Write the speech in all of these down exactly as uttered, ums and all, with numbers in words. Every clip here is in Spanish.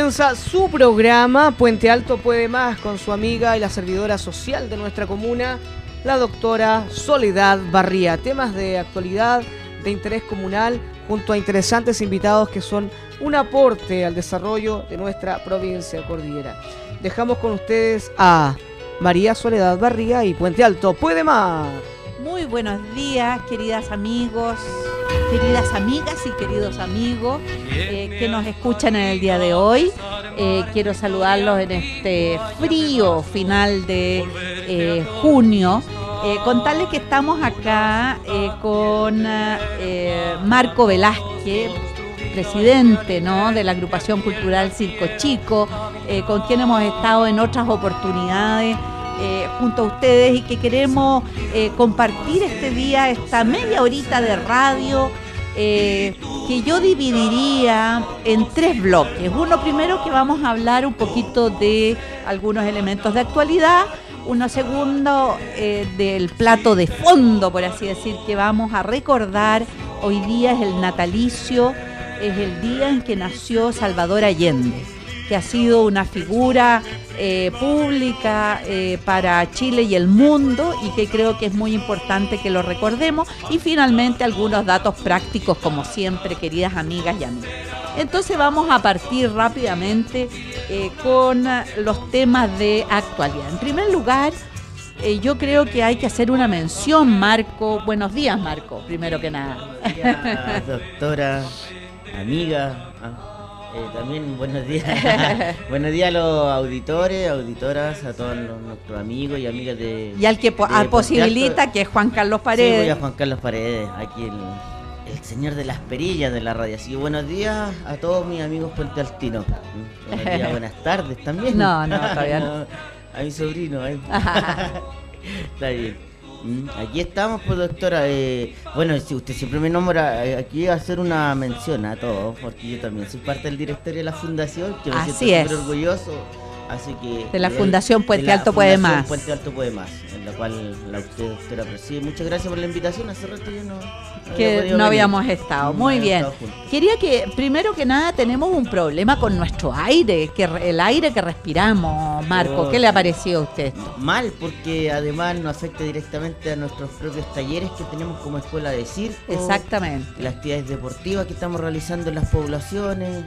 comienza su programa Puente Alto Puede Más con su amiga y la servidora social de nuestra comuna, la doctora Soledad Barría. Temas de actualidad, de interés comunal, junto a interesantes invitados que son un aporte al desarrollo de nuestra provincia cordillera. Dejamos con ustedes a María Soledad Barría y Puente Alto Puede Más. Muy buenos días, queridas amigos, queridas amigas y queridos amigos eh, que nos escuchan en el día de hoy. Eh, quiero saludarlos en este frío final de eh, junio. Eh, contarles que estamos acá eh, con eh, Marco Velázquez, presidente, ¿no?, de la agrupación cultural Circo Chico, eh, con quien hemos estado en otras oportunidades eh, junto a ustedes y que queremos eh, compartir este día, esta media horita de radio eh, que yo dividiría en tres bloques. Uno primero, que vamos a hablar un poquito de algunos elementos de actualidad. Uno segundo, eh, del plato de fondo, por así decir, que vamos a recordar. Hoy día es el natalicio, es el día en que nació Salvador Allende, que ha sido una figura eh, pública eh, para Chile y el mundo, y que creo que es muy importante que lo recordemos. Y finalmente algunos datos prácticos, como siempre, queridas amigas y amigos. Entonces vamos a partir rápidamente eh, con los temas de actualidad. En primer lugar, eh, yo creo que hay que hacer una mención, Marco. Buenos días, Marco, primero que nada. Buenos días, doctora, amiga. Ah, eh, también buenos días. Buenos días a los auditores, auditoras, a todos los, nuestros amigos y amigas de... Y al que po- de al posibilita, Puente Alto, que es Juan Carlos Paredes. Sí, voy a Juan Carlos Paredes, aquí el... el señor de las perillas de la radio. Así que buenos días a todos mis amigos puentealtinos. Buenos días, buenas tardes también. No, no, todavía no. A mi sobrino ahí. Está bien. Aquí estamos, pues, doctora. Eh, bueno, si usted siempre me nombra, eh, aquí voy a hacer una mención a todos, porque yo también soy parte del directorio de la fundación, que me Así siento es. súper orgulloso. Así que, De la eh, Fundación Puente de la Alto Puede Fundación Más. Puente Alto Puede Más, en la cual la usted, doctora, preside. Muchas gracias por la invitación. Hace rato yo no, no había Que podido no venir. habíamos estado. No Muy habíamos bien. estado juntos. Quería que, primero que nada, tenemos un problema con nuestro aire, que re- el aire que respiramos, Marco. Oh, ¿Qué le ha sí. parecido a usted? Mal, porque además nos afecta directamente a nuestros propios talleres que tenemos como escuela de circo. Exactamente. Las actividades deportivas que estamos realizando en las poblaciones.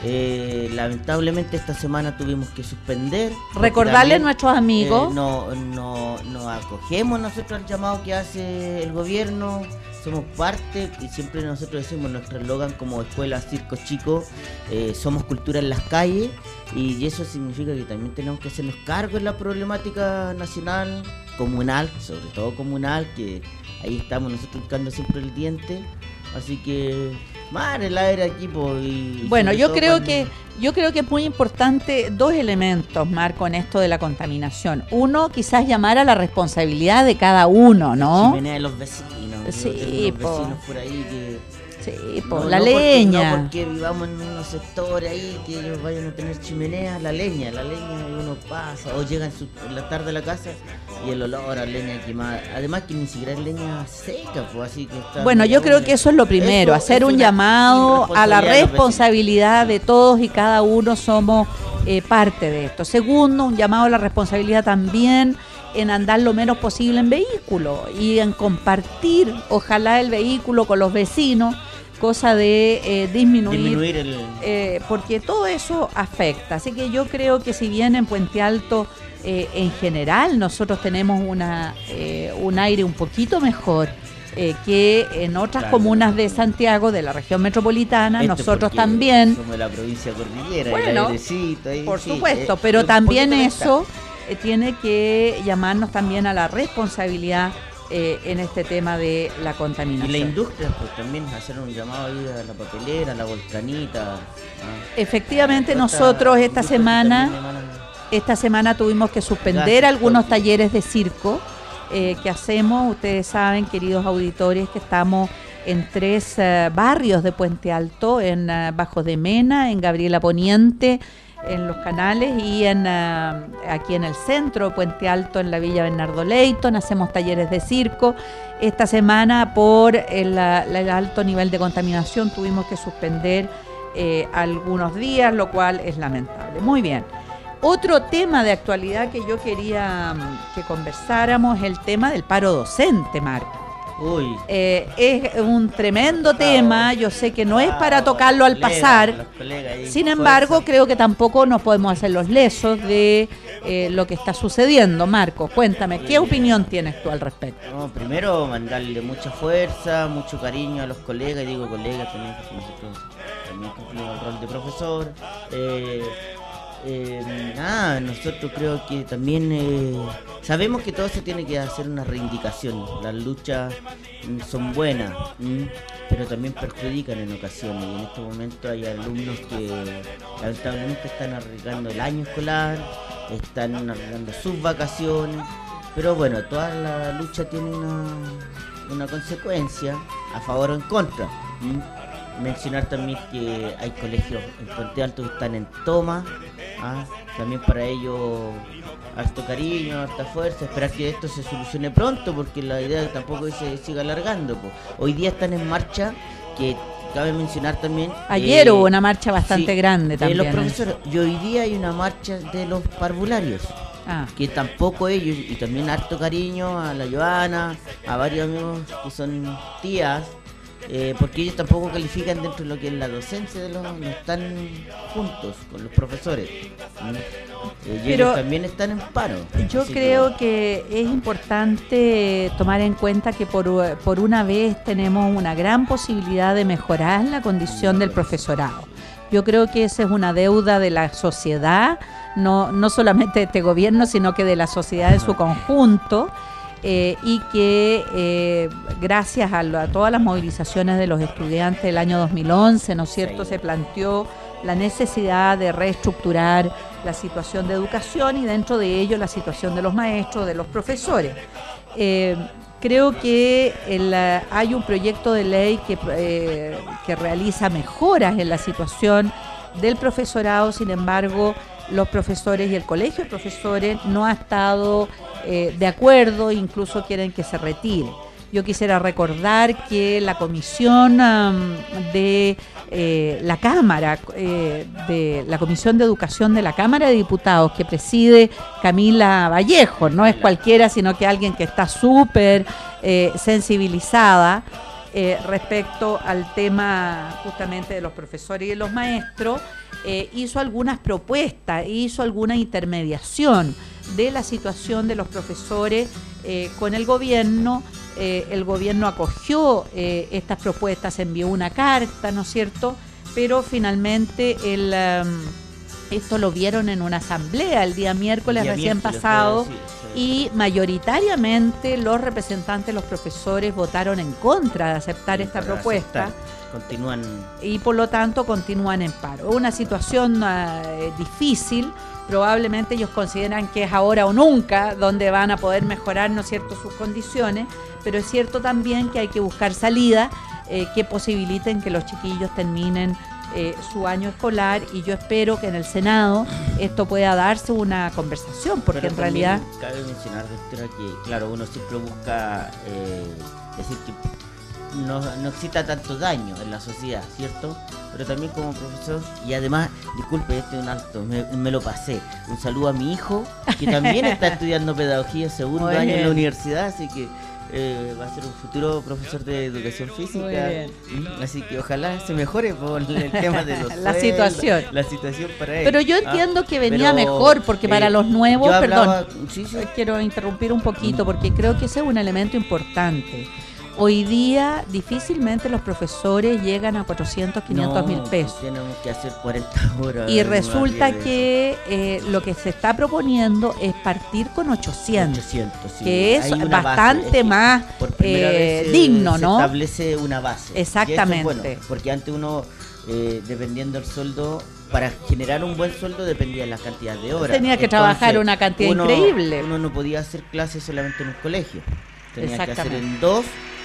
Eh, lamentablemente esta semana tuvimos que suspender. porque Recordarle a también, nuestros amigos. eh, no, no, nos acogemos nosotros al llamado que hace el gobierno. Somos parte, y siempre nosotros decimos nuestro eslogan como escuela Circo Chico, eh, somos cultura en las calles, y eso significa que también tenemos que hacernos cargo en la problemática nacional, comunal, sobre todo comunal, que ahí estamos nosotros buscando siempre el diente. Así que, madre, el aire aquí, pues, y Bueno, sobre yo todo creo cuando- que yo creo que es muy importante dos elementos, Marco, en esto de la contaminación. Uno, quizás llamar a la responsabilidad de cada uno, ¿no? chimenea de los vecinos. Yo Sí, tengo unos po. vecinos por ahí que... Sí, por No, la no porque- leña. no porque vivamos en unos sectores ahí que ellos vayan a tener chimenea, la leña, la leña, y uno pasa, o llega en, su, en la tarde a la casa y el olor a leña quemada. Además que ni siquiera es leña seca, pues, así que está... Bueno, yo creo que eso es lo primero, Eso hacer es un una llamado a la irresponsabilidad de los responsabilidad de todos, y cada uno somos eh, parte de esto. Segundo, un llamado a la responsabilidad también en andar lo menos posible en vehículo y en compartir, ojalá, el vehículo con los vecinos, cosa de eh, disminuir, disminuir el... eh, porque todo eso afecta. Así que yo creo que si bien en Puente Alto eh, en general nosotros tenemos una eh, un aire un poquito mejor eh, que en otras Claro. comunas de Santiago, de la región metropolitana, Este nosotros porque también, somos de la provincia cordillera, Bueno, el airecito ahí, por sí, supuesto, eh, pero un también poquito eso eh, tiene que llamarnos también a la responsabilidad eh, en este tema de la Y contaminación. la industria, pues también hacer un llamado ahí a la papelera, a la volcanita. ¿ah? Efectivamente, Todas estas nosotros esta industrias que semana también emanan- Esta semana tuvimos que suspender Gracias, algunos Jorge. talleres de circo eh, que hacemos. Ustedes saben, queridos auditores, que estamos en tres eh, barrios de Puente Alto, en uh, Bajos de Mena, en Gabriela Poniente, en Los Canales, y en uh, aquí en el centro de Puente Alto, en la Villa Bernardo Leyton. Hacemos talleres de circo. Esta semana, por el, el alto nivel de contaminación, tuvimos que suspender eh, algunos días, lo cual es lamentable. Muy bien. Otro tema de actualidad que yo quería um, que conversáramos es el tema del paro docente, Marco. Uy. Eh, es un tremendo tema, yo sé que no es para tocarlo al pasar, sin embargo creo que tampoco nos podemos hacer los lesos de eh, lo que está sucediendo. Marco, cuéntame, ¿qué opinión tienes tú al respecto? No, primero mandarle mucha fuerza, mucho cariño a los colegas, y digo colegas también, porque nosotros también cumplimos el rol de profesor. Eh, Eh, nada, nosotros creo que también eh, sabemos que todo se tiene que hacer una reivindicación. Las luchas mm, son buenas, mm, pero también perjudican en ocasiones. Y en este momento hay alumnos que lamentablemente están arriesgando el año escolar, están arriesgando sus vacaciones. Pero bueno, toda la lucha tiene una, una consecuencia a favor o en contra. Mm. Mencionar también que hay colegios en Puente Alto que están en toma, ¿ah? También para ellos harto cariño, harta fuerza, esperar que esto se solucione pronto, porque la idea tampoco es que se siga alargando, pues. Hoy día están en marcha, que cabe mencionar también, ayer eh, hubo una marcha bastante sí, grande también de los profesores, y hoy día hay una marcha de los parvularios. Ah. Que tampoco ellos, y también harto cariño a la Joana, a varios amigos que son tías, Eh, porque ellos tampoco califican dentro de lo que es la docencia de los, no están juntos con los profesores, eh, y ellos también están en paro. Yo creo que... que es importante tomar en cuenta que por, por una vez tenemos una gran posibilidad de mejorar la condición del profesorado. Yo creo que esa es una deuda de la sociedad, no, no solamente de este gobierno, sino que de la sociedad en su conjunto. Eh, y que eh, gracias a, lo, a todas las movilizaciones de los estudiantes del año dos mil once, ¿no es cierto?, se planteó la necesidad de reestructurar la situación de educación y dentro de ello la situación de los maestros, de los profesores. Eh, creo que el, hay un proyecto de ley que, eh, que realiza mejoras en la situación del profesorado, sin embargo, los profesores y el colegio de profesores no ha estado eh, de acuerdo, incluso quieren que se retire. Yo quisiera recordar que la comisión um, de eh, la Cámara, eh, de la Comisión de Educación de la Cámara de Diputados, que preside Camila Vallejo, no es cualquiera, sino que alguien que está súper eh, sensibilizada eh, respecto al tema justamente de los profesores y de los maestros, eh, hizo algunas propuestas, hizo alguna intermediación de la situación de los profesores eh, con el gobierno. Eh, el gobierno acogió eh, estas propuestas, envió una carta, ¿no es cierto? Pero finalmente el, um, esto lo vieron en una asamblea el día miércoles el día recién miércoles, pasado, sí, sí. Y mayoritariamente los representantes de los profesores votaron en contra de aceptar sí, esta propuesta. Aceptar. Continúan. Y por lo tanto continúan en paro. Una situación uh, difícil. Probablemente ellos consideran que es ahora o nunca donde van a poder mejorar, ¿no es cierto?, sus condiciones, pero es cierto también que hay que buscar salidas eh, que posibiliten que los chiquillos terminen eh, su año escolar, y yo espero que en el Senado esto pueda darse una conversación, porque pero en realidad... Cabe mencionar, doctora, que claro, uno siempre busca eh, decir que no, no exista tanto daño en la sociedad, ¿cierto? Pero también como profesor, y además, disculpe, este es un alto, me, me lo pasé. Un saludo a mi hijo, que también está estudiando pedagogía segundo Muy año bien. en la universidad, así que eh, va a ser un futuro profesor de educación física. Así que ojalá se mejore por el tema de los la sueldos, situación. La situación para él. Pero yo entiendo ah, que venía pero, mejor, porque para eh, los nuevos, hablaba, perdón, sí, sí. quiero interrumpir un poquito, porque creo que ese es un elemento importante. Hoy día difícilmente los profesores llegan a cuatrocientos, quinientos mil pesos. Tenemos que hacer cuarenta horas. Y resulta que eh, lo que se está proponiendo es partir con ochocientos, ochocientos sí. que es bastante base. Es más eh, se, digno, se ¿no? Se establece una base. Exactamente. Bueno, porque antes uno, eh, dependiendo del sueldo, para generar un buen sueldo dependía de la cantidad de horas. Tenía que Entonces, trabajar una cantidad uno, increíble. Uno no podía hacer clases solamente en un colegio. Tenía que hacer en dos.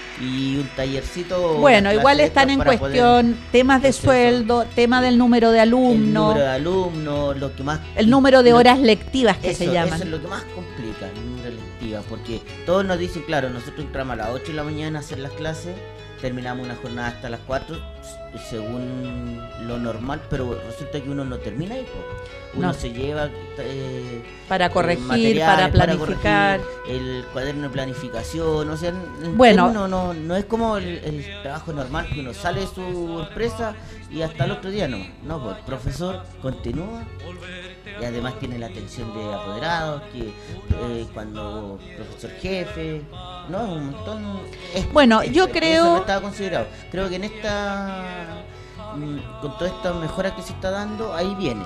Y un tallercito. Bueno, igual están en cuestión poder, temas de sueldo, eso, tema del número de alumnos. El número de alumnos, lo que más. El número de horas lectivas que eso, se llaman. Eso es lo que más complica. académica, ni lectiva, porque todos nos dicen, claro, nosotros entramos a las ocho de la mañana a hacer las clases, terminamos una jornada hasta las cuatro, según lo normal, pero resulta que uno no termina ahí, po. Uno No. se lleva eh, Para corregir, material, para planificar. para corregir el cuaderno de planificación, o sea, en Bueno. términos, no, no es como el, el trabajo normal que uno sale de su empresa y hasta el otro día no, no, pues el profesor continúa y además tiene la atención de apoderados, que eh, cuando profesor jefe, no, es un montón. Es, Bueno, es- yo eso creo- no estaba considerado. Creo que en esta, mm, con toda esta mejora que se está dando, ahí viene.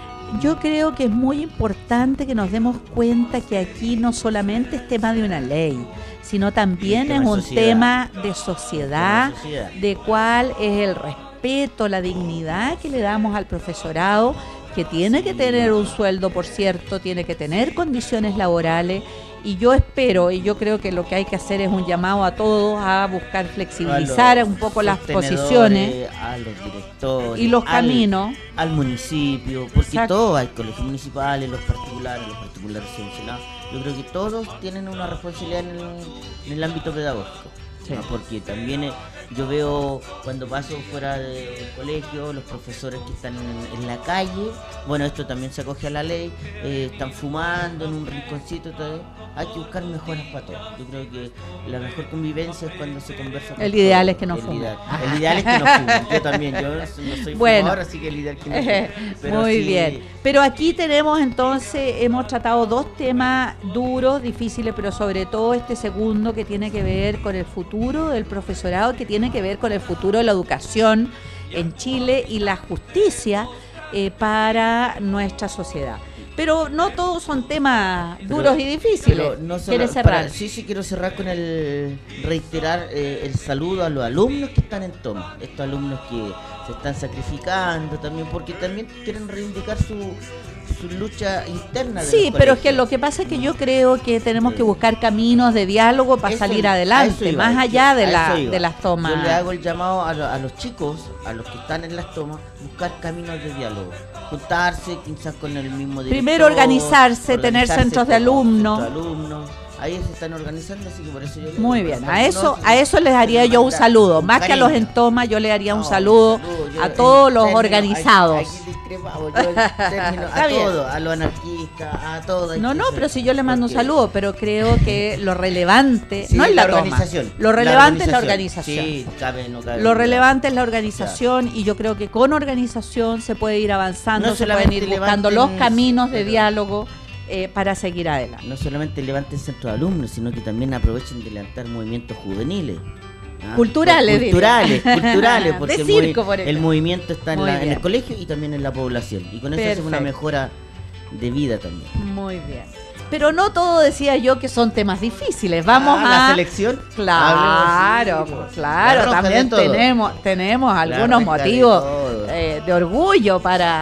Yo creo que es muy importante que nos demos cuenta que aquí no solamente es tema de una ley, sino también tema es de un sociedad. tema de sociedad, Como sociedad. de cuál es el respeto, la dignidad que le damos al profesorado, que tiene que tener un sueldo, por cierto, tiene que tener condiciones laborales. Y yo espero, y yo creo que lo que hay que hacer es un llamado a todos a buscar flexibilizar A los un poco las sostenedores, posiciones a los directores y los al- caminos. al municipio, porque Exacto. todos hay colegios municipales, los particulares, los particulares subvencionados. Yo creo que todos tienen una responsabilidad en el, en el ámbito pedagógico, Sí. ¿no? Porque también eh, yo veo cuando paso fuera de- del colegio, los profesores que están en, en la calle, bueno, esto también se acoge a la ley, eh, están fumando en un rinconcito, todo. Hay que buscar mejoras para todos. Yo creo que la mejor convivencia es cuando se conversa con El ideal todos. es que no El fumen. ideal- El ideal es que no fumen. Yo también, yo no soy Bueno. fumador, así que el ideal es que no fumen. Pero Muy sí, bien. Pero aquí tenemos entonces, hemos tratado dos temas duros, difíciles, pero sobre todo este segundo que tiene que ver con el futuro del profesorado, que tiene que ver con el futuro de la educación en Chile y la justicia eh, para nuestra sociedad. Pero no todos son temas Pero- duros y difíciles. Pero no solo- ¿Quieres para- cerrar? sí, sí, quiero cerrar con el reiterar eh, el saludo a los alumnos que están en toma. Estos alumnos que se están sacrificando también, porque también quieren reivindicar su, su lucha interna. de Sí, los pero es que colegios. lo que pasa es que yo creo que tenemos que buscar caminos de diálogo para Eso- salir a adelante, eso iba, más yo- allá de, a la, eso iba. de las tomas. Yo le hago el llamado a, lo- a los chicos, a los que están en las tomas, buscar caminos de diálogo. Juntarse quizás con el mismo director. Primero organizarse, tener centros de como alumnos. centro de alumnos. Ahí se están organizando, así que por eso yo le Muy digo, bien, pero a no, eso, sí, a eso les haría yo un mandar saludo, con más que a los cariño. en toma, yo le haría un No, saludo yo a en todos los términos- organizados. Aquí, aquí discrepamos, yo en términos- Está a bien. todos, a los anarquistas, a todos. hay No, que no, ser- pero si yo le mando un porque- saludo, pero creo que lo relevante, Sí, no es la, toma, organización, lo la relevante es la organización. Sí, cabe, no cabe Lo duda. relevante es la organización y yo creo que con organización se puede ir avanzando, No se pueden ir solamente buscando levanten- los caminos de pero- diálogo eh, para seguir adelante. No solamente levanten centros de alumnos, sino que también aprovechen de levantar movimientos juveniles. ¿ah? Culturales, diría. Culturales, culturales, De porque el circo, movi- por ejemplo. el movimiento está en, Muy la- en bien. el colegio y también en la población. Y con eso hacemos una Perfecto. mejora de vida también. Muy bien. Pero no todo decía yo que son temas difíciles. Vamos Ah, a... la selección. Claro, Hablemos, sí, pues, claro, la roja de también todo. tenemos, tenemos La algunos roja de motivos todo. eh, de orgullo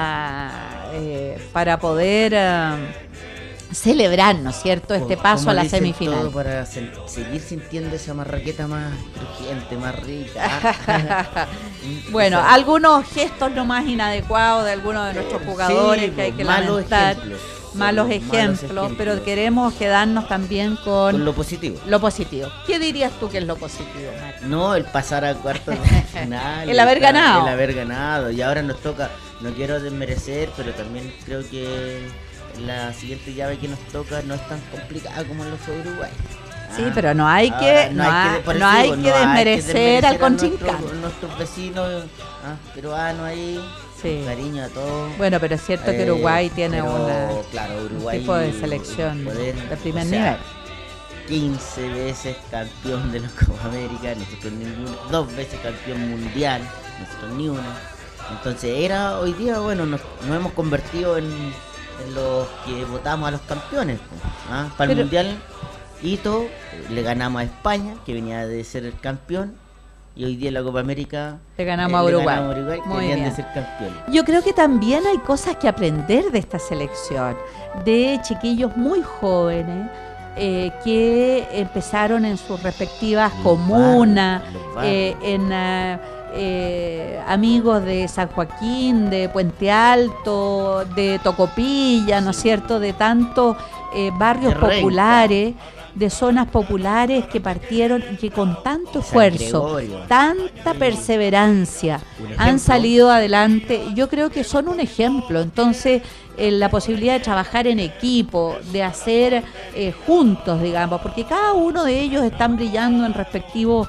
para, eh, para poder eh, celebrar, ¿no es cierto?, este Como- paso como a la dicen, semifinal. todo para sen- seguir sintiendo esa marraqueta más crujiente, más rica. Bueno, Esa- algunos gestos no más inadecuados de algunos de nuestros jugadores Sí, que hay que malos lamentar, ejemplos. malos Son ejemplos, pero queremos quedarnos también con, con lo positivo. lo positivo. ¿Qué dirías tú que es lo positivo, Mari? No, el pasar a cuartos de final. El haber estar- ganado. El haber ganado. Y ahora nos toca, no quiero desmerecer, pero también creo que la siguiente llave que nos toca no es tan complicada como lo fue Uruguay. Sí, Ah, pero no hay ahora que, no, ha- por no eso hay digo, que no hay desmerecer al a nuestros- contrincante. Nuestros vecinos ah, peruanos ahí, Sí. con cariño a todos. Bueno, pero es cierto que Eh, Uruguay tiene pero, una, claro, un Uruguay, tipo de selección poder, de primer o sea, nivel. quince veces campeón de la Copa América, nosotros ninguno, dos veces campeón mundial, nosotros ni una. Entonces era hoy día, bueno, nos, nos hemos convertido en, en los que votamos a los campeones. Pues, ¿ah? Para el Pero- mundial, hito, le ganamos a España, que venía de ser el campeón, y hoy día en la Copa América Le ganamos eh, a le Uruguay. ganamos a Uruguay, que Muy venían bien. de ser campeones. Yo creo que también hay cosas que aprender de esta selección, de chiquillos muy jóvenes eh, que empezaron en sus respectivas Los comunas, barrios, los barrios. eh, en ah, eh, amigos de San Joaquín, de Puente Alto, de Tocopilla, ¿no es cierto?, de tantos eh, barrios De renta. populares, de zonas populares que partieron y que con tanto esfuerzo, Gregorio. tanta Sí. perseverancia Un han ejemplo. salido adelante. Yo creo que son un ejemplo. Entonces, eh, la posibilidad de trabajar en equipo, de hacer eh, juntos, digamos, porque cada uno de ellos están brillando en respectivos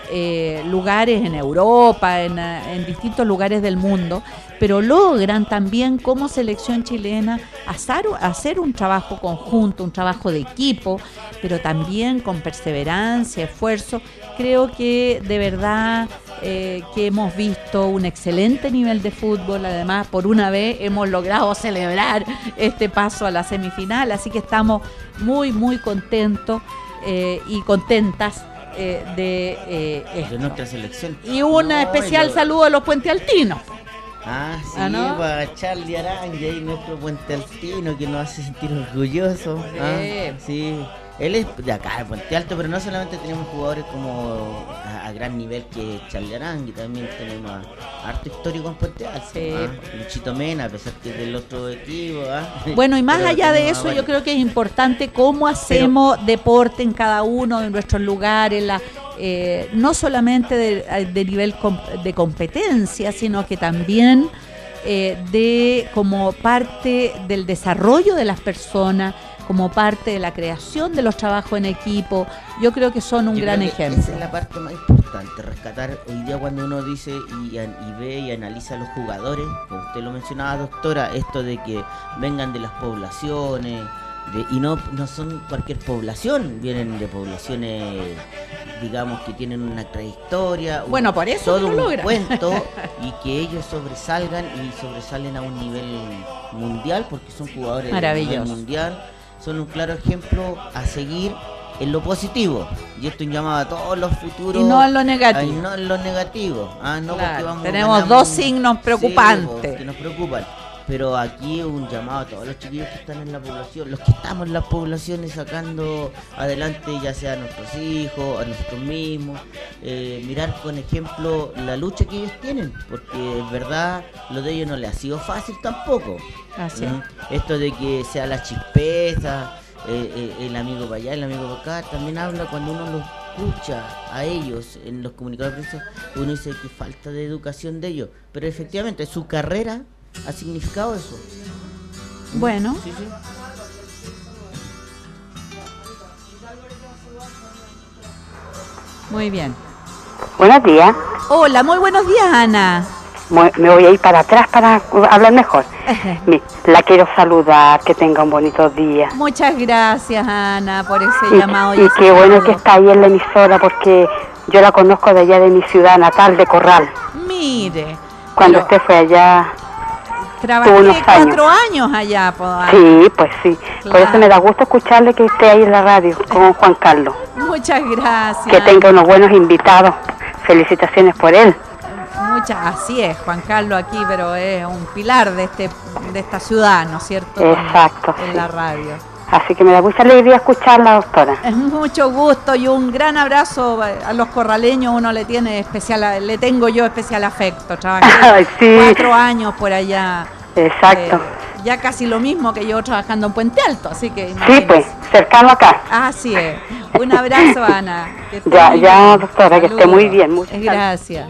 eh, lugares en Europa, en, eh, en distintos lugares del mundo, pero logran también como selección chilena hacer, hacer un trabajo conjunto, un trabajo de equipo, pero también con perseverancia, esfuerzo. Creo que de verdad eh, que hemos visto un excelente nivel de fútbol. Además, por una vez hemos logrado celebrar este paso a la semifinal, así que estamos muy, muy contentos eh, y contentas eh, de eh, esto. De nuestra selección. Y un No, especial yo- saludo a los puentealtinos. Ah, sí, ¿Ah, no? para Charlie Arangui, ahí nuestro Puente Altino, que nos hace sentir orgullosos. Sí. Ah, sí. Él es de acá, de Puente Alto, pero no solamente tenemos jugadores como a, a gran nivel que Charlie Arangui, también tenemos a, harto histórico en Puente Alto. Sí. Ah, Luchito Mena, a pesar que es del otro equipo. Ah. Bueno, y más Pero allá de tenemos a eso, yo varios. creo que es importante cómo hacemos deporte en cada uno de nuestros lugares, la, eh, no solamente de, de nivel com- de competencia, sino que también eh, de como parte del desarrollo de las personas, como parte de la creación de los trabajos en equipo. Yo creo que son un Yo gran creo que ejemplo. Esa es la parte más importante, rescatar hoy día cuando uno dice y, an- y ve y analiza a los jugadores, como usted lo mencionaba, doctora, esto de que vengan de las poblaciones, de, y no, no son cualquier población, vienen de poblaciones, digamos, que tienen una trayectoria, un- Bueno, por eso todo lo un logran. cuento, y que ellos sobresalgan y sobresalen a un nivel mundial, porque son jugadores de nivel Maravilloso. mundial, son un claro ejemplo a seguir en lo positivo, y esto llamaba a todos los futuros Y no en lo negativo. ay, no en lo negativo. Ah, no, Claro, porque vamos, tenemos ganamos- dos signos Sí, preocupantes. pues, que nos preocupan. Pero aquí un llamado a todos los chiquillos que están en la población, los que estamos en las poblaciones sacando adelante, ya sea a nuestros hijos, a nosotros mismos, eh, mirar con ejemplo la lucha que ellos tienen, porque es verdad, lo de ellos no les ha sido fácil tampoco. Así es. ¿Mm? Esto de que sea la chispeza, eh, eh, el amigo para allá, el amigo para acá, también habla cuando uno los escucha a ellos en los comunicados de prensa, uno dice que falta de educación de ellos, pero efectivamente su carrera ha significado eso. Bueno. Sí, sí. Muy bien. Buenos días. Hola, muy buenos días, Ana. Mu- Me voy a ir para atrás para hablar mejor. Mi- La quiero saludar, que tenga un bonito día. Muchas gracias, Ana, por ese Y, llamado. y ese qué bueno saludo. que está ahí en la emisora, porque yo la conozco de allá de mi ciudad natal, de Corral. Mire, Cuando pero usted fue allá, trabajé tuvo unos años. cuatro años allá. po, Ana. sí, pues sí. Por Claro. eso me da gusto escucharle que esté ahí en la radio con Juan Carlos. Muchas gracias. Que tenga unos buenos invitados. Felicitaciones por él. Muchas, así es, Juan Carlos aquí, pero es un pilar de este de esta ciudad, ¿no es cierto? Exacto, En sí. la radio. Así que me da mucha alegría escucharla, doctora. Es mucho gusto y un gran abrazo a los corraleños. Uno le tiene especial, le tengo yo especial afecto. Trabajé Ay, sí. cuatro años por allá. Exacto. Eh, ya casi lo mismo que yo trabajando en Puente Alto, así que Sí, imagínese. pues, cercano acá. Así es. Un abrazo, Ana. Que esté Ya, muy ya, bien. doctora, que esté muy bien, muchas Gracias.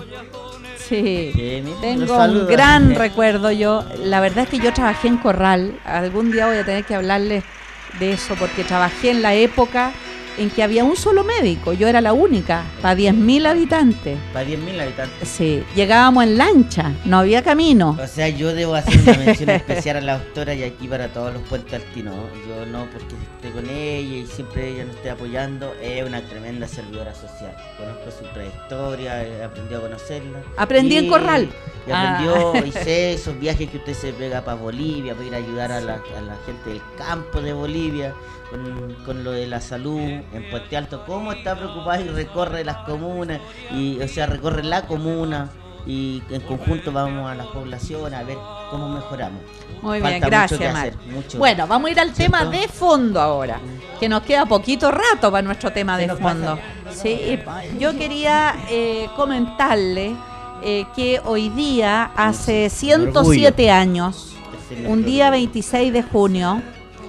Sí. Sí, mira, Tengo los un saluda. gran recuerdo yo. La verdad es que yo trabajé en Corral. Algún día voy a tener que hablarles de eso porque trabajé en la época en que había un solo médico. Yo era la única para diez mil habitantes. Para diez mil habitantes. Sí, llegábamos en lancha, no había camino. O sea, yo debo hacer una mención especial a la doctora y aquí para todos los puentes altinos. Yo no porque esté con ella y siempre ella nos esté apoyando. Es una tremenda servidora social. Conozco su trayectoria, he aprendido a conocerla. Aprendí en Corral. Y aprendió, Ah. y sé esos viajes que usted se pega para Bolivia, para ir a ayudar a la, a la gente del campo de Bolivia. Con, con lo de la salud en Puente Alto, cómo está preocupada y recorre las comunas, y o sea, recorre la comuna y en conjunto vamos a las poblaciones a ver cómo mejoramos. Muy Falta bien, gracias, mucho que Mar. hacer, mucho. Bueno, vamos a ir al tema ¿Cierto? de fondo ahora, que nos queda poquito rato para nuestro tema Se de nos fondo. pasa. Sí, yo quería eh, comentarle eh, que hoy día, hace ciento siete años, Ese es un nuestro día orgullo. veintiséis de junio,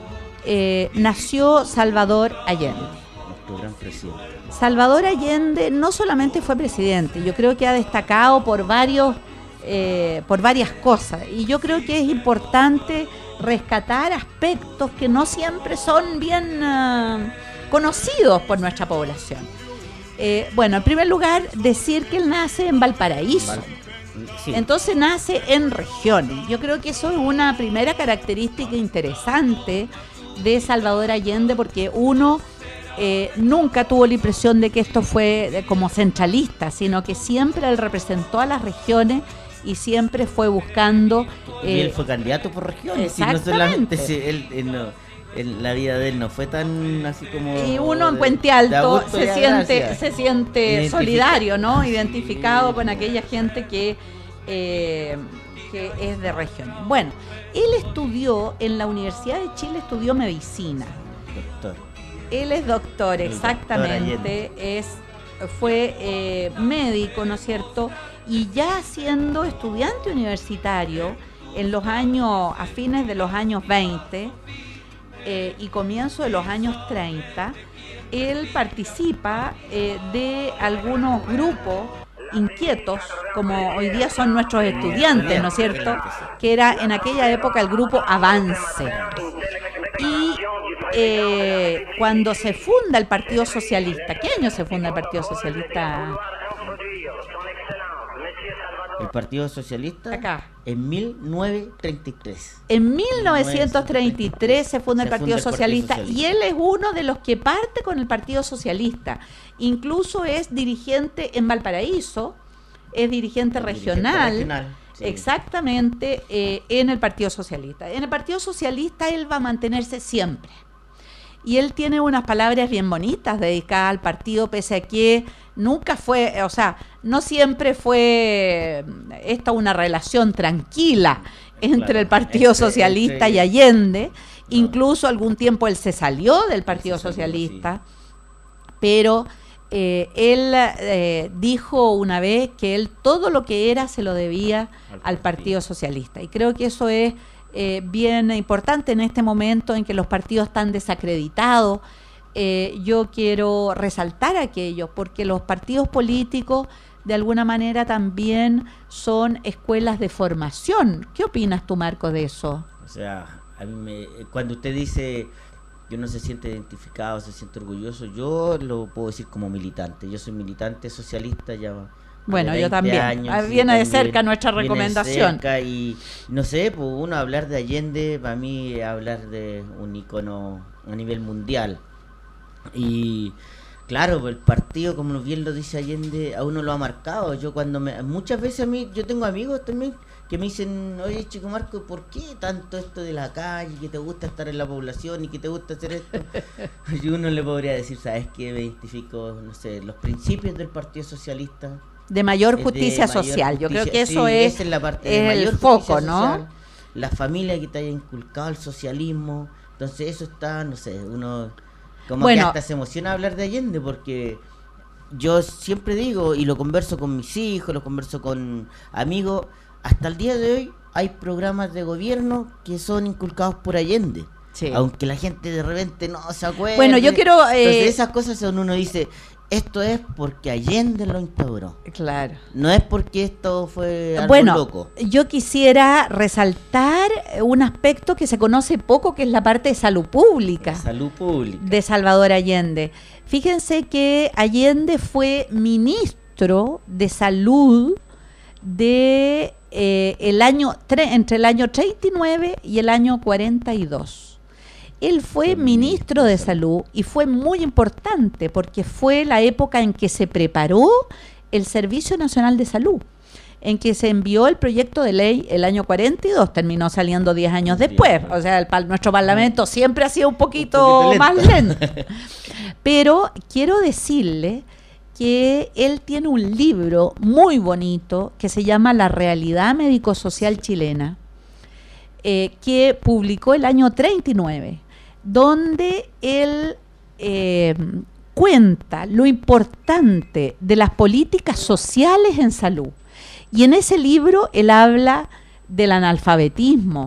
eh, nació Salvador Allende. Nuestro gran presidente. Salvador Allende no solamente fue presidente, yo creo que ha destacado por varios, eh, por varias cosas, y yo creo que es importante rescatar aspectos que no siempre son bien uh, conocidos por nuestra población. Eh, bueno, en primer lugar, decir que él nace en Valparaíso. Val- sí. Entonces nace en regiones. Yo creo que eso es una primera característica interesante de Salvador Allende, porque uno eh, nunca tuvo la impresión de que esto fue de, como centralista, sino que siempre él representó a las regiones y siempre fue buscando... Eh, y él fue candidato por regiones, y no solamente se, él, él no, él, la vida de él no fue tan así como... Y uno en Puente Alto se siente, se siente solidario, ¿no? Identificado sí. con aquella gente que, eh, que es de regiones. Bueno, él estudió en la Universidad de Chile, estudió medicina. Doctor. Él es doctor, el exactamente, doctor es fue eh, médico, ¿no es cierto? Y ya siendo estudiante universitario en los años, a fines de los años veinte eh, y comienzo de los años treinta, él participa eh, de algunos grupos inquietos, como hoy día son nuestros estudiantes, ¿no es cierto? Que era en aquella época el grupo Avance. Y eh, cuando se funda el Partido Socialista, ¿qué año se funda el Partido Socialista? El Partido Socialista acá. En mil novecientos treinta y tres. En mil novecientos treinta y tres se funda el Partido Socialista, y él es uno de los que parte con el Partido Socialista. Incluso es dirigente en Valparaíso, es dirigente regional, dirigente regional sí. exactamente, eh, en el Partido Socialista. En el Partido Socialista él va a mantenerse siempre. Y él tiene unas palabras bien bonitas dedicadas al partido, pese a que nunca fue, o sea, no siempre fue esta una relación tranquila entre claro, el Partido entre, Socialista entre, y Allende. No. Incluso algún tiempo él se salió del Partido salió, Socialista, sí. pero eh, él eh, dijo una vez que él todo lo que era se lo debía al, al Partido Socialista. Y creo que eso es Eh, bien importante en este momento en que los partidos están desacreditados. Eh, yo quiero resaltar aquello, porque los partidos políticos de alguna manera también son escuelas de formación. ¿Qué opinas tú, Marco, de eso? O sea, a mí me, cuando usted dice que uno se siente identificado, se siente orgulloso, yo lo puedo decir como militante. Yo soy militante socialista ya. Bueno, yo también. Años, viene de cerca nuestra recomendación. Cerca y no sé, pues uno hablar de Allende, para mí hablar de un ícono a nivel mundial. Y claro, el partido, como bien lo dice Allende, a uno lo ha marcado. Yo cuando me, muchas veces a mí, yo tengo amigos también que me dicen, oye, chico Marco, ¿por qué tanto esto de la calle, que te gusta estar en la población y que te gusta hacer esto? Y uno le podría decir, ¿sabes qué? Me identifico, no sé, los principios del Partido Socialista. De mayor justicia de mayor social, justicia. Yo creo que eso sí, es, es, la parte es de mayor el foco, social, ¿no? La familia que te haya inculcado el socialismo, entonces eso está, no sé, uno como bueno, que hasta se emociona hablar de Allende, porque yo siempre digo, y lo converso con mis hijos, lo converso con amigos, hasta el día de hoy hay programas de gobierno que son inculcados por Allende. Sí. Aunque la gente de repente no se acuerde. Bueno, yo quiero... Eh... Entonces esas cosas son uno dice... Esto es porque Allende lo instauró. Claro. No es porque esto fue algo bueno, loco. Yo quisiera resaltar un aspecto que se conoce poco, que es la parte de salud pública. La salud pública. De Salvador Allende. Fíjense que Allende fue ministro de salud de eh, el año tre- entre el año treinta y nueve y el año cuarenta y dos. Él fue ministro de Salud y fue muy importante porque fue la época en que se preparó el Servicio Nacional de Salud, en que se envió el proyecto de ley el año cuarenta y dos, terminó saliendo diez años después. O sea, el, nuestro Parlamento siempre ha sido un poquito, un poquito más lento. Pero quiero decirle que él tiene un libro muy bonito que se llama La Realidad Médico-Social Chilena, eh, que publicó el año treinta y nueve. Donde él eh, cuenta lo importante de las políticas sociales en salud. Y en ese libro él habla del analfabetismo,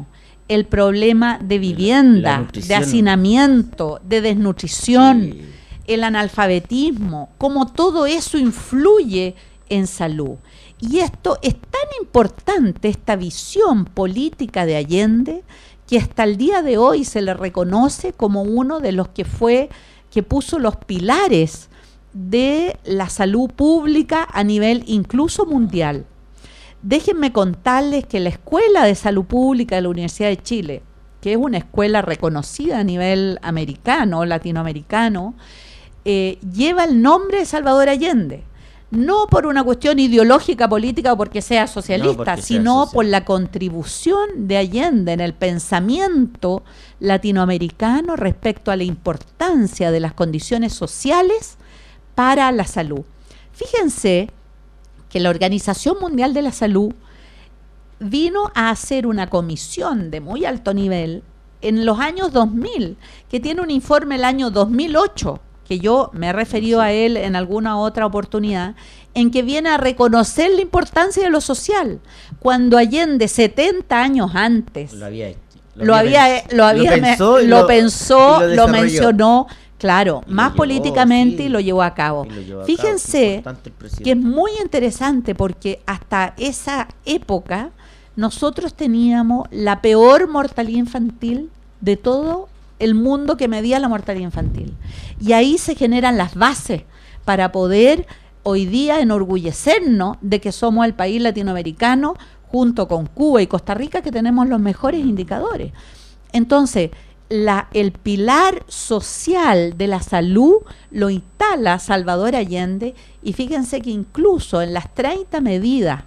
el problema de vivienda, de hacinamiento, de desnutrición, sí. el analfabetismo, cómo todo eso influye en salud. Y esto es tan importante, esta visión política de Allende, que hasta el día de hoy se le reconoce como uno de los que fue, que puso los pilares de la salud pública a nivel incluso mundial. Déjenme contarles que la Escuela de Salud Pública de la Universidad de Chile, que es una escuela reconocida a nivel americano, latinoamericano, eh, lleva el nombre de Salvador Allende. No por una cuestión ideológica, política o porque sea socialista, no porque sino sea social. Por la contribución de Allende en el pensamiento latinoamericano respecto a la importancia de las condiciones sociales para la salud. Fíjense que la Organización Mundial de la Salud vino a hacer una comisión de muy alto nivel en los años dos mil, que tiene un informe el año dos mil ocho, que yo me he referido a él en alguna otra oportunidad, en que viene a reconocer la importancia de lo social, cuando Allende, setenta años antes, lo había hecho. Lo, lo había, había, lo, había lo pensó, me, lo, lo, pensó, lo, lo mencionó, claro, y más llevó, políticamente sí, y lo llevó a cabo. Llevó a Fíjense cabo, que es muy interesante porque hasta esa época nosotros teníamos la peor mortalidad infantil de todo el mundo que medía la mortalidad infantil. Y ahí se generan las bases para poder hoy día enorgullecernos de que somos el país latinoamericano, junto con Cuba y Costa Rica, que tenemos los mejores indicadores. Entonces, la, el pilar social de la salud lo instala Salvador Allende, y fíjense que incluso en las treinta medidas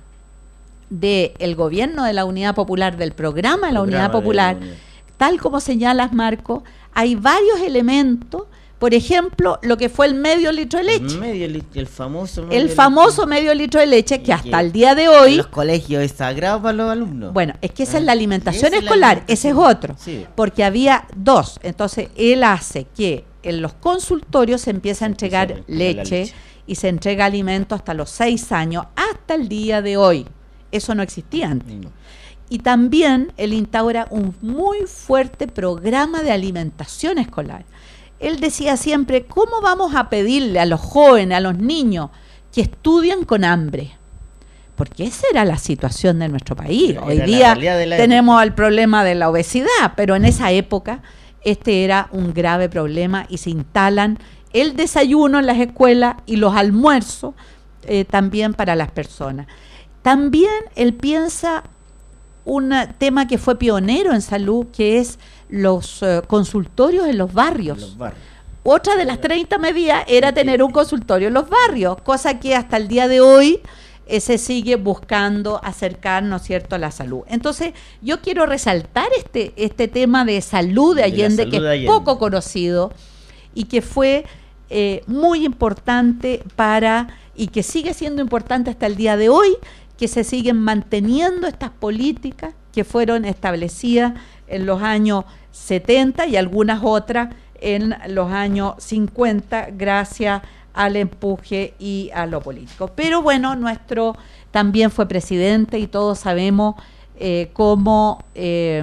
del gobierno de la Unidad Popular, del programa de la Unidad Popular, tal como señalas, Marco, hay varios elementos. Por ejemplo, lo que fue el medio litro de leche. El, medio li el famoso medio El famoso litro. medio litro de leche, que hasta que el día de hoy... En los colegios es sagrado para los alumnos. Bueno, es que esa ¿Eh? es la alimentación es escolar, la alimentación. Ese es otro. Sí. Porque había dos. Entonces, él hace que en los consultorios se empiece a entregar se leche, leche y se entrega alimento hasta los seis años, hasta el día de hoy. Eso no existía antes. No. Y también él instaura un muy fuerte programa de alimentación escolar. Él decía siempre, ¿cómo vamos a pedirle a los jóvenes, a los niños, que estudien con hambre? Porque esa era la situación de nuestro país. Pero hoy día tenemos época. el problema de la obesidad, pero en esa época este era un grave problema y se instalan el desayuno en las escuelas y los almuerzos eh, también para las personas. También él piensa un tema que fue pionero en salud, que es los uh, consultorios en los barrios. los barrios. Otra de las treinta medidas era tener un consultorio en los barrios, cosa que hasta el día de hoy eh, se sigue buscando acercarnos, ¿cierto?, a la salud. Entonces, yo quiero resaltar este, este tema de salud de Allende, de salud que es Allende. poco conocido y que fue eh, muy importante para, y que sigue siendo importante hasta el día de hoy, que se siguen manteniendo estas políticas que fueron establecidas en los años setenta y algunas otras en los años cincuenta, gracias al empuje y a lo político. Pero bueno, nuestro también fue presidente y todos sabemos eh, cómo eh,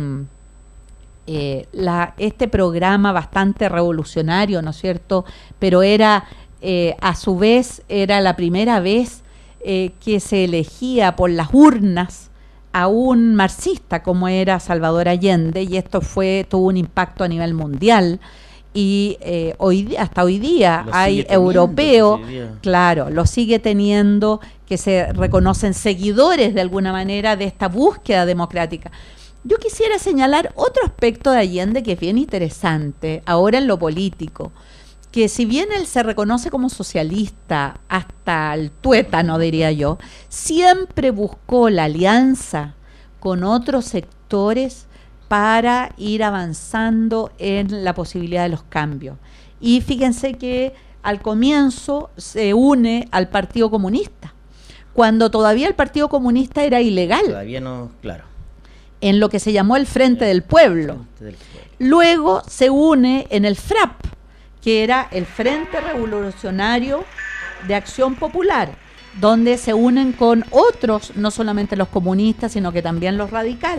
eh, la, este programa bastante revolucionario, ¿no es cierto?, pero era eh, a su vez, era la primera vez Eh, que se elegía por las urnas a un marxista como era Salvador Allende, y esto fue tuvo un impacto a nivel mundial, y eh, hoy hasta hoy día lo hay europeos, claro, lo sigue teniendo, que se reconocen seguidores de alguna manera de esta búsqueda democrática. Yo quisiera señalar otro aspecto de Allende que es bien interesante ahora en lo político, que si bien él se reconoce como socialista hasta el tuétano, diría yo, siempre buscó la alianza con otros sectores para ir avanzando en la posibilidad de los cambios. Y fíjense que al comienzo se une al Partido Comunista, cuando todavía el Partido Comunista era ilegal. Todavía no, claro. En lo que se llamó el Frente del Pueblo. Frente del Pueblo. Luego se une en el F R A P, que era el Frente Revolucionario de Acción Popular, donde se unen con otros, no solamente los comunistas, sino que también los radicales.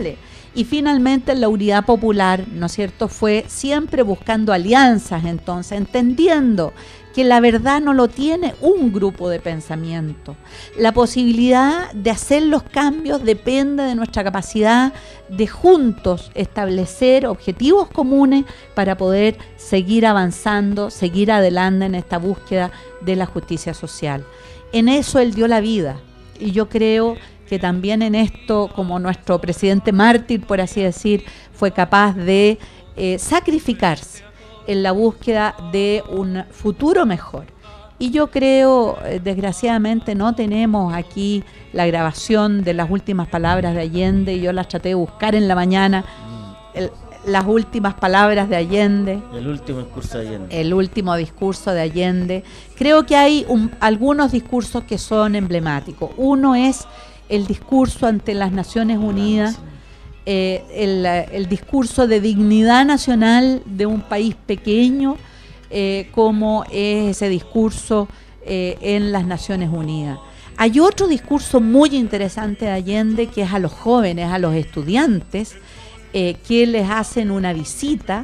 Y finalmente la unidad popular, ¿no es cierto?, fue siempre buscando alianzas, entonces, entendiendo que la verdad no lo tiene un grupo de pensamiento. La posibilidad de hacer los cambios depende de nuestra capacidad de juntos establecer objetivos comunes para poder seguir avanzando, seguir adelante en esta búsqueda de la justicia social. En eso él dio la vida, y yo creo que también en esto, como nuestro presidente mártir, por así decir, fue capaz de eh, sacrificarse en la búsqueda de un futuro mejor. Y yo creo, eh, desgraciadamente no tenemos aquí la grabación de las últimas palabras de Allende, yo las traté de buscar en la mañana, el, las últimas palabras de Allende. El último discurso de Allende. El último discurso de Allende. Creo que hay un, algunos discursos que son emblemáticos. Uno es el discurso ante las Naciones Unidas, eh, el, el discurso de dignidad nacional de un país pequeño, eh, como es ese discurso eh, en las Naciones Unidas. Hay otro discurso muy interesante de Allende, que es a los jóvenes, a los estudiantes, eh, que les hacen una visita,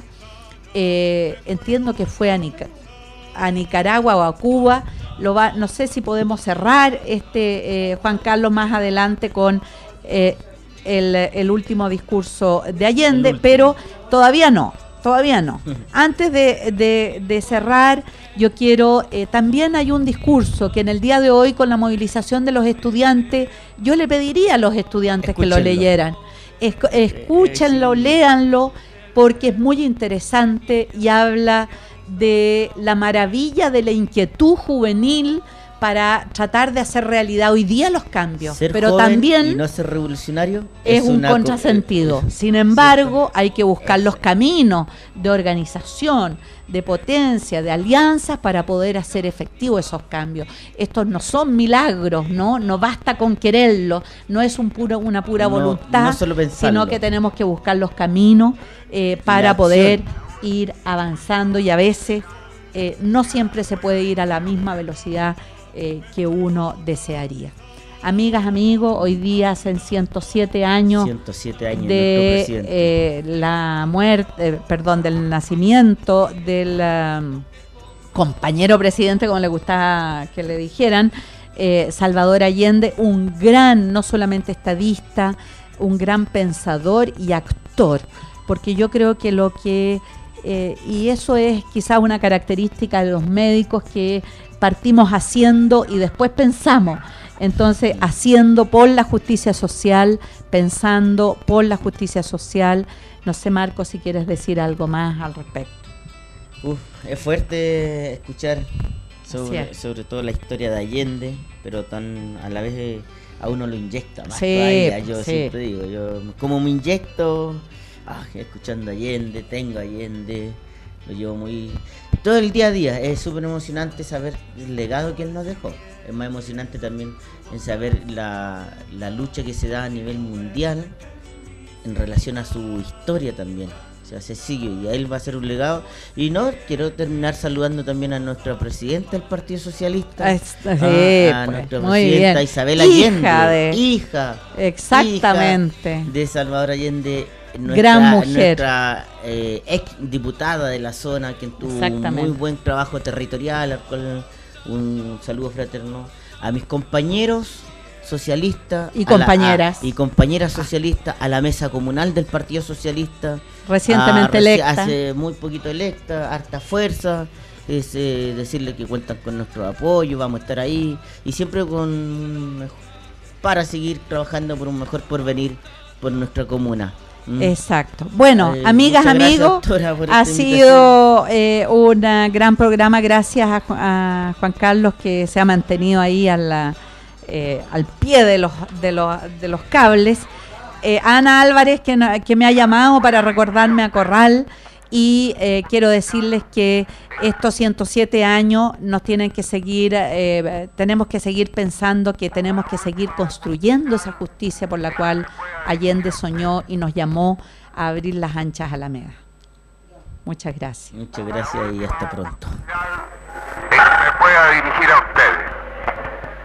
eh, entiendo que fue a, Nica- a Nicaragua o a Cuba. Lo va, no sé si podemos cerrar este eh, Juan Carlos más adelante con eh, el, el último discurso de Allende, pero todavía no, todavía no. Antes de, de, de cerrar, yo quiero, eh, también hay un discurso que en el día de hoy, con la movilización de los estudiantes, yo le pediría a los estudiantes Escúchenlo. que lo leyeran. Es, escúchenlo, léanlo, porque es muy interesante y habla de la maravilla de la inquietud juvenil para tratar de hacer realidad hoy día los cambios, Ser pero joven también y no ser revolucionario es un una contrasentido. co- Sin embargo, hay que buscar los caminos de organización, de potencia, de alianzas para poder hacer efectivos esos cambios. Estos no son milagros, ¿no? No basta con quererlo, no es un puro, una pura No, voluntad, no solo pensarlo. sino que tenemos que buscar los caminos eh, para La poder acción. ir avanzando, y a veces eh, no siempre se puede ir a la misma velocidad eh, que uno desearía. Amigas, amigos, hoy día hacen ciento siete años ciento siete años de nuestro presidente. eh, la muerte, eh, perdón, del nacimiento del um, compañero presidente, como le gustaba que le dijeran, eh, Salvador Allende, un gran, no solamente estadista, un gran pensador y actor, porque yo creo que lo que, eh, y eso es quizás una característica de los médicos, que partimos haciendo y después pensamos. Entonces, haciendo por la justicia social, pensando por la justicia social. No sé, Marco, si quieres decir algo más al respecto. Uf, es fuerte escuchar sobre, es. sobre todo la historia de Allende, pero tan a la vez eh, a uno lo inyecta más Sí, todavía. Yo sí. siempre digo, yo como me inyecto, ah, escuchando Allende, tengo Allende, lo llevo muy... Todo el día a día, es súper emocionante saber el legado que él nos dejó. Es más emocionante también en saber la, la lucha que se da a nivel mundial en relación a su historia también. O sea, se sigue y a él va a ser un legado. Y no, quiero terminar saludando también a nuestra presidenta del Partido Socialista, Es- sí, a, a pues, nuestra muy presidenta bien. Isabel Hija Allende, de- hija, Exactamente. hija de Salvador Allende, nuestra, Gran mujer. nuestra eh, ex diputada de la zona, que tuvo un Exactamente. muy buen trabajo territorial, al cual un saludo fraterno. A mis compañeros socialistas Y a compañeras. a- y compañeras socialistas, a la mesa comunal del Partido Socialista, Recientemente a- reci- electa. hace muy poquito electa, harta fuerza, es eh, decirle que cuentan con nuestro apoyo, vamos a estar ahí y siempre con para seguir trabajando por un mejor porvenir por nuestra comuna. ¿Mm? Exacto. Bueno, Eh, amigas, muchas gracias, amigos, doctora, por ha esta sido eh, un gran programa. Gracias a, Ju- a Juan Carlos, que se ha mantenido ahí a la, eh, al pie de los, de los, de los cables. Eh, Ana Álvarez, que, no- que me ha llamado para recordarme a Corral. Y eh, quiero decirles que estos ciento siete años nos tienen que seguir, eh, tenemos que seguir pensando que tenemos que seguir construyendo esa justicia por la cual Allende soñó y nos llamó a abrir las anchas Alameda. Muchas gracias. Muchas gracias y hasta pronto. que me pueda dirigir a ustedes.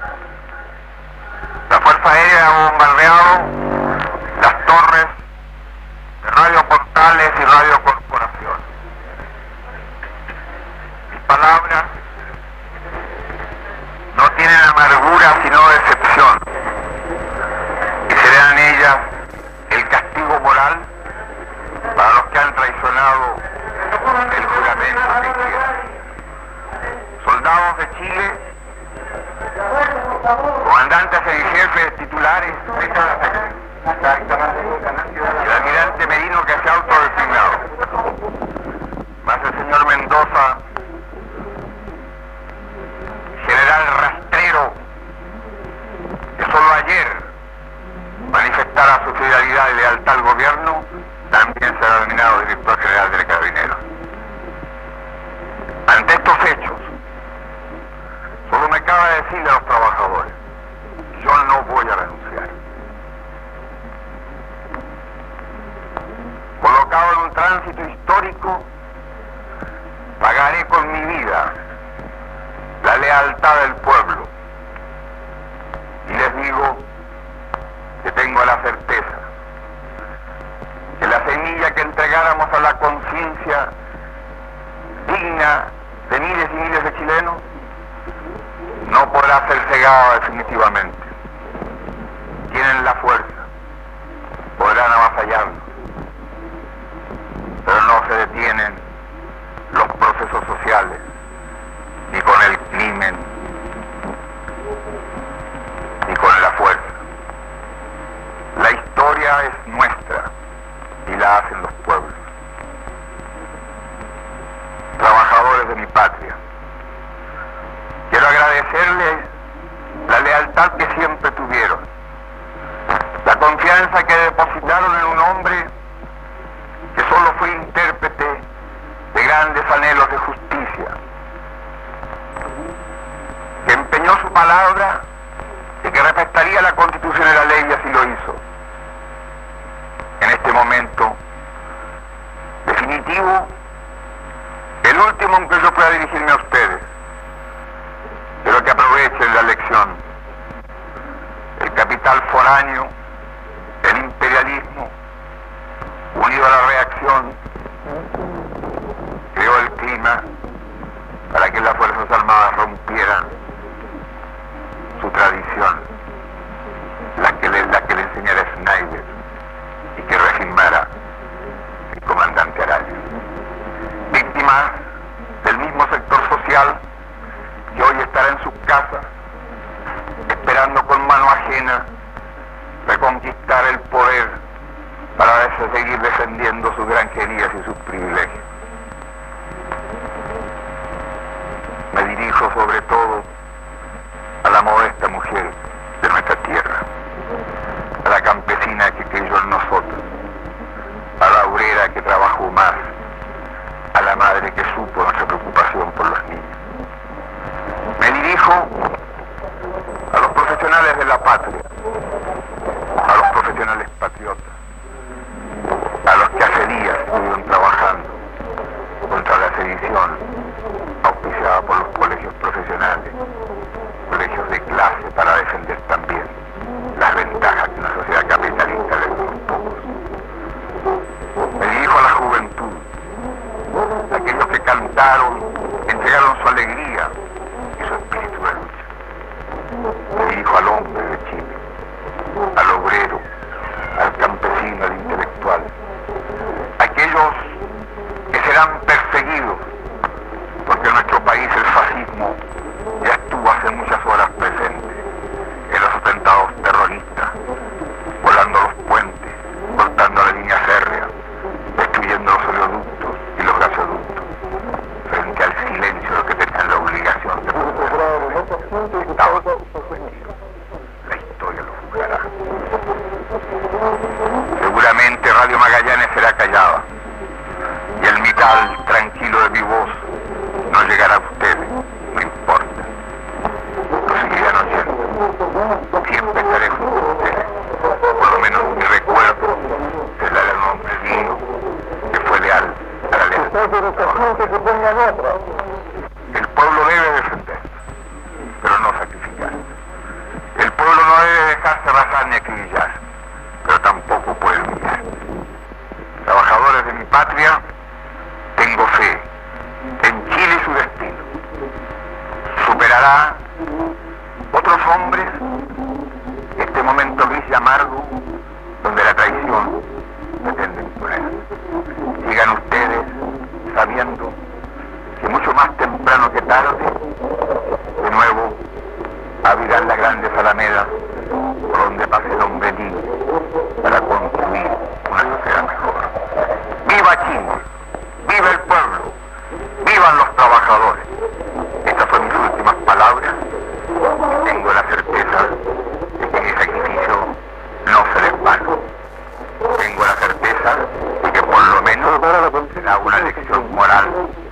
La Fuerza Aérea ha bombardeado las torres Chile, comandantes en jefe titulares, el almirante Merino, que se ha autodesignado, más el señor Mendoza, general rastrero, que solo ayer manifestara su fidelidad y lealtad al gobierno, también será nominado director general del Carabineros. Ante estos hechos, solo me cabe decirle a los trabajadores, yo no voy a renunciar. Colocado en un tránsito histórico, pagaré con mi vida la lealtad del pueblo. Y les digo que tengo la certeza que la semilla que entregáramos a la conciencia digna de miles y miles de chilenos no podrá ser cegada definitivamente. Tienen la fuerza, podrán avasallarnos, pero no se detienen los procesos sociales ni con el crimen ni con la fuerza. La historia es nuestra y la hacen los pueblos. Trabajadores de mi patria, quiero agradecerles la lealtad que siempre tuvieron, la confianza que depositaron en un hombre que solo fue intérprete de grandes anhelos de justicia, que empeñó su palabra y que respetaría la Constitución y la ley, y así lo hizo. En este momento definitivo, el último en que yo pueda dirigirme a ustedes, pero que aprovechen la lección. El capital foráneo, el imperialismo, unido a la reacción, creó el clima para que las Fuerzas Armadas rompieran su tradición, la que le, la que le enseñara Schneider y que reafirmara el comandante Araya. Víctimas del mismo sector social que hoy estará en sus casas esperando con mano ajena reconquistar el poder para seguir defendiendo sus granjerías y sus privilegios. Me dirijo sobre todo a la modesta mujer de nuestra tierra, a la campesina que creyó en nosotros, a la obrera que trabajó más, a la madre que supo nuestra preocupación por los niños. Me dirijo a los profesionales de la patria, a los profesionales patriotas, a los que hace días estuvieron trabajando contra la sedición auspiciada por los colegios profesionales, colegios de clase, para defender también las ventajas que una sociedad capitalista le da a los pocos. Me dirijo a la juventud, a aquellos que cantaron, entregaron su alegría y su espíritu de lucha. Me dirijo al hombre de Chile, al obrero, al campesino, al intelectual, aquellos que serán perseguidos, porque en nuestro país el fascismo ya estuvo hace muchas horas presente en los atentados terroristas, volando los puentes, cortando la línea férrea, destruyendo los oleoductos y los gasoductos, frente al silencio de los que tenían la obligación de proteger. Estaban sometidos. La historia lo juzgará. Seguramente Radio Magallanes será callada y el metal tranquilo de mi voz no llegará a ustedes, no importa. Lo seguirán oyendo. Siempre estaré junto a ustedes. Por lo menos mi recuerdo será de un hombre digno que fue leal a la lealtad. El pueblo debe defender, pero no sacrificar. El pueblo no debe dejarse arrasar ni acribillar, pero tampoco puede humillar. Trabajadores de mi patria, tengo fe en Chile y su destino. Superará otros hombres este momento gris y amargo donde la traición pretende imponer. Sigan ustedes sabiendo que mucho más temprano que tarde alamedas por donde pase el hombre libre para construir una sociedad mejor. ¡Viva Chile! ¡Viva el pueblo! ¡Vivan los trabajadores! Estas son mis últimas palabras. Tengo la certeza de que mi sacrificio no será en vano. Tengo la certeza de que por lo menos será una lección moral